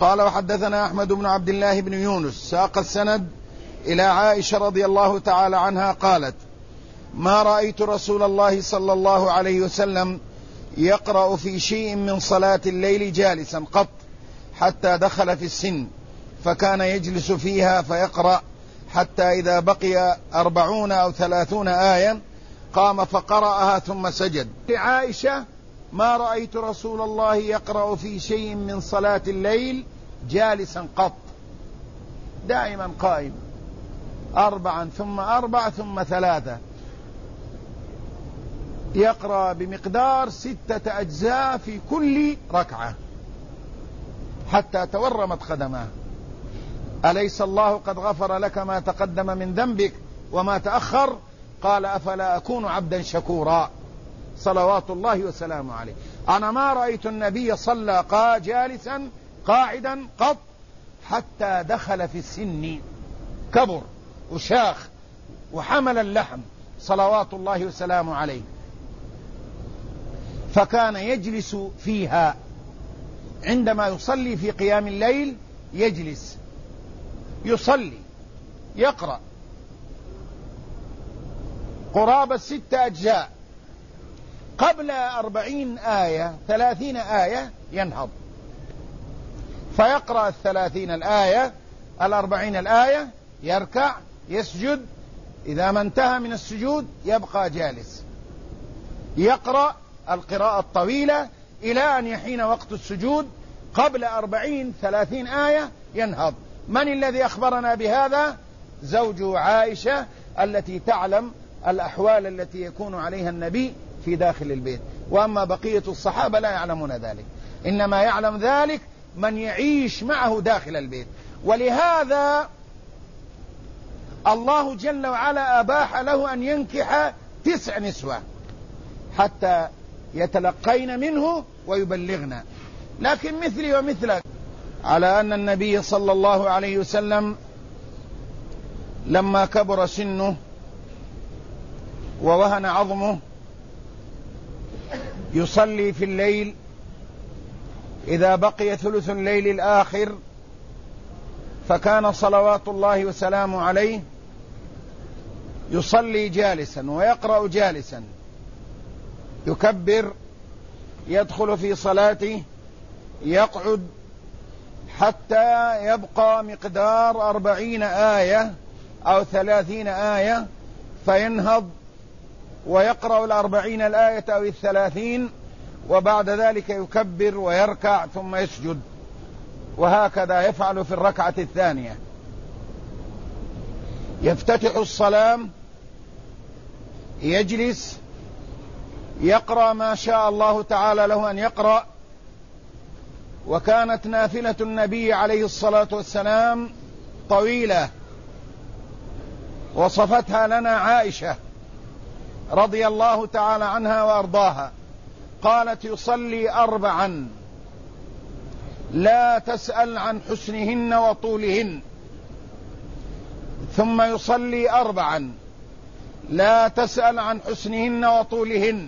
قال وحدثنا أحمد بن عبد الله بن يونس ساق السند إلى عائشة رضي الله تعالى عنها قالت: ما رأيت رسول الله صلى الله عليه وسلم يقرأ في شيء من صلاة الليل جالسا قط حتى دخل في السن، فكان يجلس فيها فيقرأ حتى إذا بقي 40 أو 30 آية قام فقرأها ثم سجد. لعائشة: ما رأيت رسول الله يقرأ في شيء من صلاة الليل جالسا قط، دائما قائم، 4 ثم 4 ثم 3، يقرأ بمقدار 6 أجزاء في كل ركعة حتى تورمت قدماه. أليس الله قد غفر لك ما تقدم من ذنبك وما تأخر؟ قال: أفلا أكون عبدا شكورا، صلوات الله وسلامه عليه. أنا ما رأيت النبي صلى جالسا قاعدا قط حتى دخل في السن، كبر وشاخ وحمل اللحم صلوات الله وسلامه عليه، فكان يجلس فيها عندما يصلي في قيام الليل، يجلس يصلي يقرأ قرابة 6 أجزاء، قبل 40 آية 30 آية ينهض فيقرأ 30 الآية 40 الآية، يركع يسجد، إذا ما انتهى من السجود يبقى جالس يقرأ القراءة الطويلة إلى أن يحين وقت السجود، قبل 40-30 آية ينهض. من الذي أخبرنا بهذا؟ زوج عائشة التي تعلم الأحوال التي يكون عليها النبي في داخل البيت، وأما بقية الصحابة لا يعلمون ذلك، إنما يعلم ذلك من يعيش معه داخل البيت. ولهذا الله جل وعلا أباح له أن ينكح 9 نسوة حتى يتلقين منه ويبلغن. لكن مثلي ومثلك على أن النبي صلى الله عليه وسلم لما كبر سنه ووهن عظمه يصلي في الليل إذا بقي ثلث الليل الآخر، فكان صلوات الله وسلامه عليه يصلي جالسا ويقرأ جالسا، يكبر يدخل في صلاته يقعد حتى يبقى مقدار 40 آية أو 30 آية، فينهض ويقرأ 40 الآية أو 30، وبعد ذلك يكبر ويركع ثم يسجد، وهكذا يفعل في الركعة الثانية. يفتتح الصلاة يجلس يقرأ ما شاء الله تعالى له أن يقرأ. وكانت نافلة النبي عليه الصلاة والسلام طويلة، وصفتها لنا عائشة رضي الله تعالى عنها وأرضاها، قالت: يصلي 4 لا تسأل عن حسنهن وطولهن، ثم يصلي 4 لا تسأل عن حسنهن وطولهن،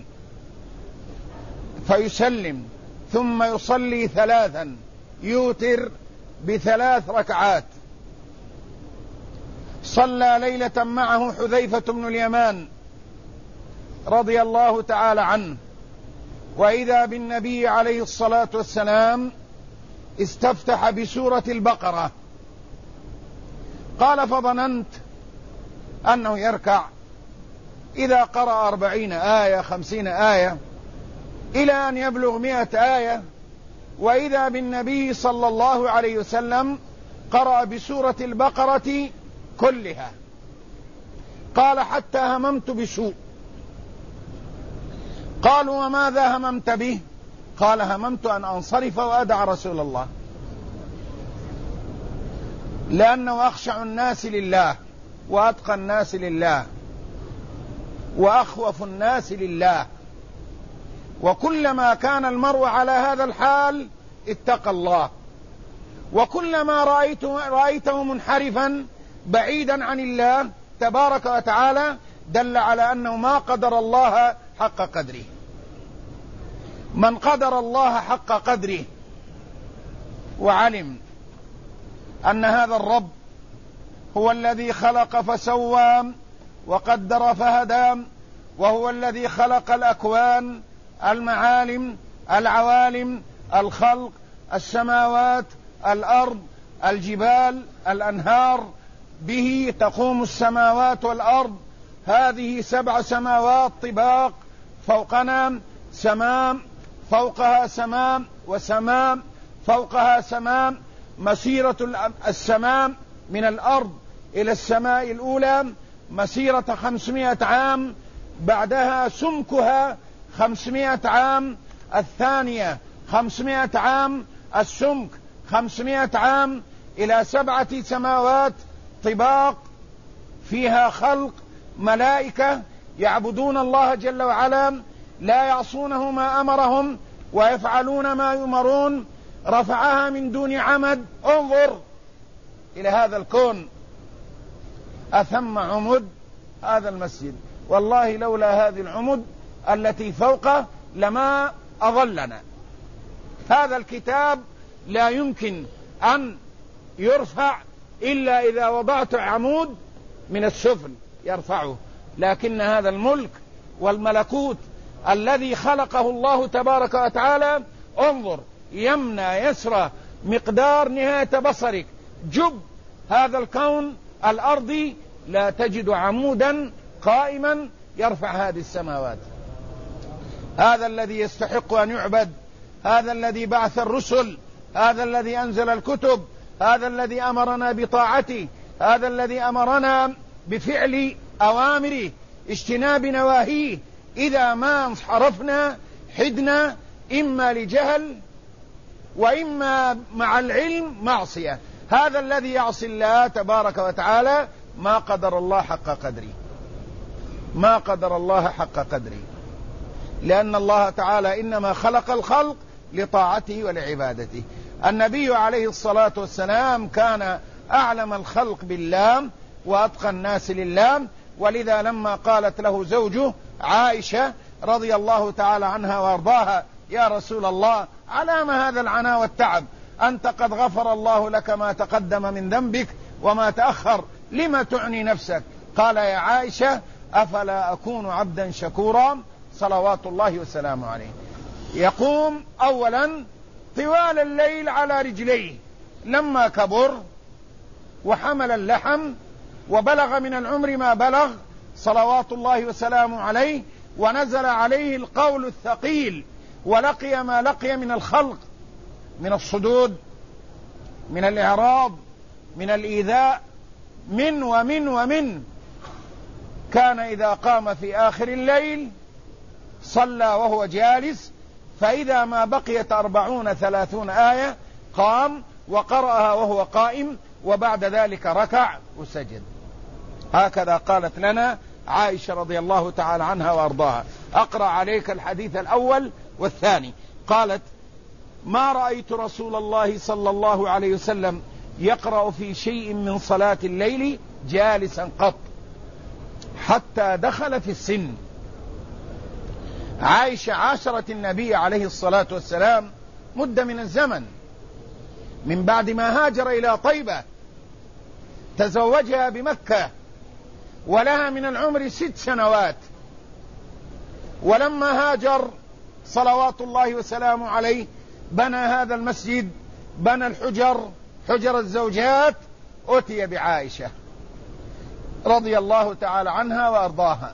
فيسلم، ثم يصلي 3 يوتر ب3 ركعات. صلى ليلة معه حذيفة بن اليمان رضي الله تعالى عنه، وإذا بالنبي عليه الصلاة والسلام استفتح بسورة البقرة، قال: فظننت أنه يركع إذا قرأ 40 آية 50 آية إلى أن يبلغ 100 آية، وإذا بالنبي صلى الله عليه وسلم قرأ بسورة البقرة كلها. قال: حتى هممت بسوء. قالوا: وماذا هممت به؟ قال: هممت أن أنصرف وأدع رسول الله، لأنه أخشع الناس لله وأتقى الناس لله وأخوف الناس لله، وكلما كان المرء على هذا الحال اتقى الله، وكلما رأيته منحرفا بعيدا عن الله تبارك وتعالى دل على أنه ما قدر الله حق قدره. من قدر الله حق قدره وعلم أن هذا الرب هو الذي خلق فسوى وقدر فهدى، وهو الذي خلق الأكوان، المعالم، العوالم، الخلق، السماوات، الأرض، الجبال، الأنهار. به تقوم السماوات والأرض، هذه 7 سماوات طباق، فوقنا سماء، فوقها سماء، وسماء فوقها سماء. مسيرة السماء من الأرض إلى السماء الأولى مسيرة 500 عام، بعدها سمكها 500 عام، الثانية 500 عام، السمك 500 عام، إلى 7 سماوات طباق فيها خلق ملائكة يعبدون الله جل وعلا، لا يعصونه ما أمرهم ويفعلون ما يؤمرون. رفعها من دون عمد. انظر إلى هذا الكون، أثم عمد هذا المسجد، والله لولا هذه العمد التي فوقه لما أظلنا. هذا الكتاب لا يمكن أن يرفع إلا إذا وضعت عمود من السفل يرفعه، لكن هذا الملك والملكوت الذي خلقه الله تبارك وتعالى، انظر يمنى يسرى مقدار نهاية بصرك، جب هذا الكون الأرضي لا تجد عمودا قائما يرفع هذه السماوات. هذا الذي يستحق أن يعبد، هذا الذي بعث الرسل، هذا الذي أنزل الكتب، هذا الذي أمرنا بطاعته، هذا الذي أمرنا بفعل أوامره اجتناب نواهيه. إذا ما انحرفنا حدنا، إما لجهل وإما مع العلم معصية. هذا الذي يعصي الله تبارك وتعالى ما قدر الله حق قدره، ما قدر الله حق قدره، لأن الله تعالى إنما خلق الخلق لطاعته ولعبادته. النبي عليه الصلاة والسلام كان أعلم الخلق بالله وأتقى الناس لله، ولذا لما قالت له زوجه عائشة رضي الله تعالى عنها وارضاها: يا رسول الله، على ما هذا العناء والتعب؟ أنت قد غفر الله لك ما تقدم من ذنبك وما تأخر، لما تعني نفسك؟ قال: يا عائشة، أفلا أكون عبدا شكورا؟ صلوات الله وسلامه عليه. يقوم أولا طوال الليل على رجليه، لما كبر وحمل اللحم وبلغ من العمر ما بلغ صلوات الله وسلامه عليه، ونزل عليه القول الثقيل، ولقي ما لقي من الخلق، من الصدود، من الإعراض، من الإيذاء، ومن كان إذا قام في آخر الليل صلى وهو جالس، فإذا ما بقيت 40-30 آية قام وقرأها وهو قائم، وبعد ذلك ركع وسجد. هكذا قالت لنا عائشة رضي الله تعالى عنها وأرضاها. أقرأ عليك الحديث الأول والثاني. قالت: ما رأيت رسول الله صلى الله عليه وسلم يقرأ في شيء من صلاة الليل جالسا قط حتى دخل في السن. عائشة عاشرت النبي عليه الصلاة والسلام مدة من الزمن، من بعد ما هاجر إلى طيبة، تزوجها بمكة ولها من العمر 6 سنوات، ولما هاجر صلوات الله وسلامه عليه بنى هذا المسجد، بنى حجر الزوجات، أتي بعائشة رضي الله تعالى عنها وأرضاها،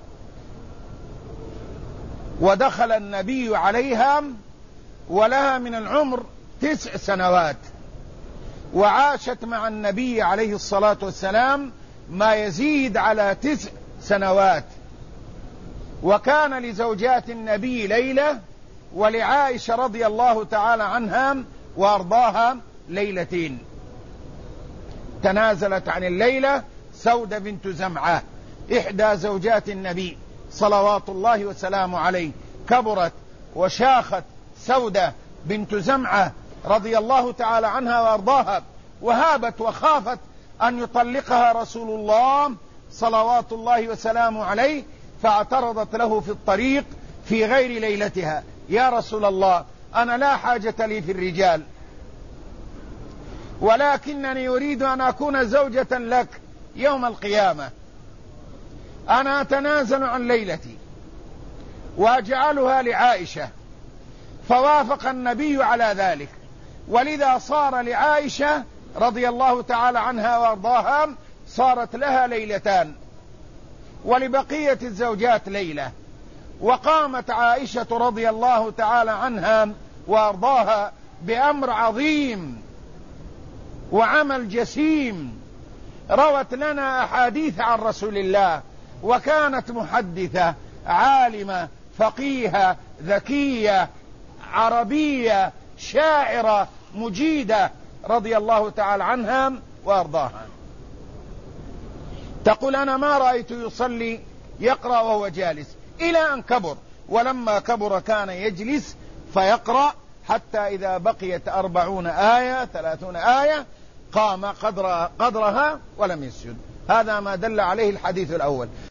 ودخل النبي عليها ولها من العمر 9 سنوات، وعاشت مع النبي عليه الصلاة والسلام ما يزيد على 9 سنوات. وكان لزوجات النبي ليلة، ولعائشة رضي الله تعالى عنها وأرضاها ليلتين. تنازلت عن الليلة سودة بنت زمعة، إحدى زوجات النبي صلوات الله وسلامه عليه، كبرت وشاخت سودة بنت زمعة رضي الله تعالى عنها وأرضاها، وهابت وخافت أن يطلقها رسول الله صلوات الله وسلامه عليه، فاعترضت له في الطريق في غير ليلتها: يا رسول الله، أنا لا حاجة لي في الرجال، ولكنني أريد أن أكون زوجة لك يوم القيامة. أنا أتنازل عن ليلتي وأجعلها لعائشة. فوافق النبي على ذلك، ولذا صار لعائشة رضي الله تعالى عنها وارضاها صارت لها ليلتان، ولبقية الزوجات ليلة. وقامت عائشة رضي الله تعالى عنها وارضاها بأمر عظيم وعمل جسيم، روت لنا أحاديث عن رسول الله، وكانت محدثة عالمة فقيهة ذكية عربية شاعرة مجيدة رضي الله تعالى عنها وارضاها. تقول: أنا ما رأيت يصلي يقرأ وهو جالس إلى أن كبر، ولما كبر كان يجلس فيقرأ حتى إذا بقيت 40 آية 30 آية قام قدرها ولم يسجد. هذا ما دل عليه الحديث الأول.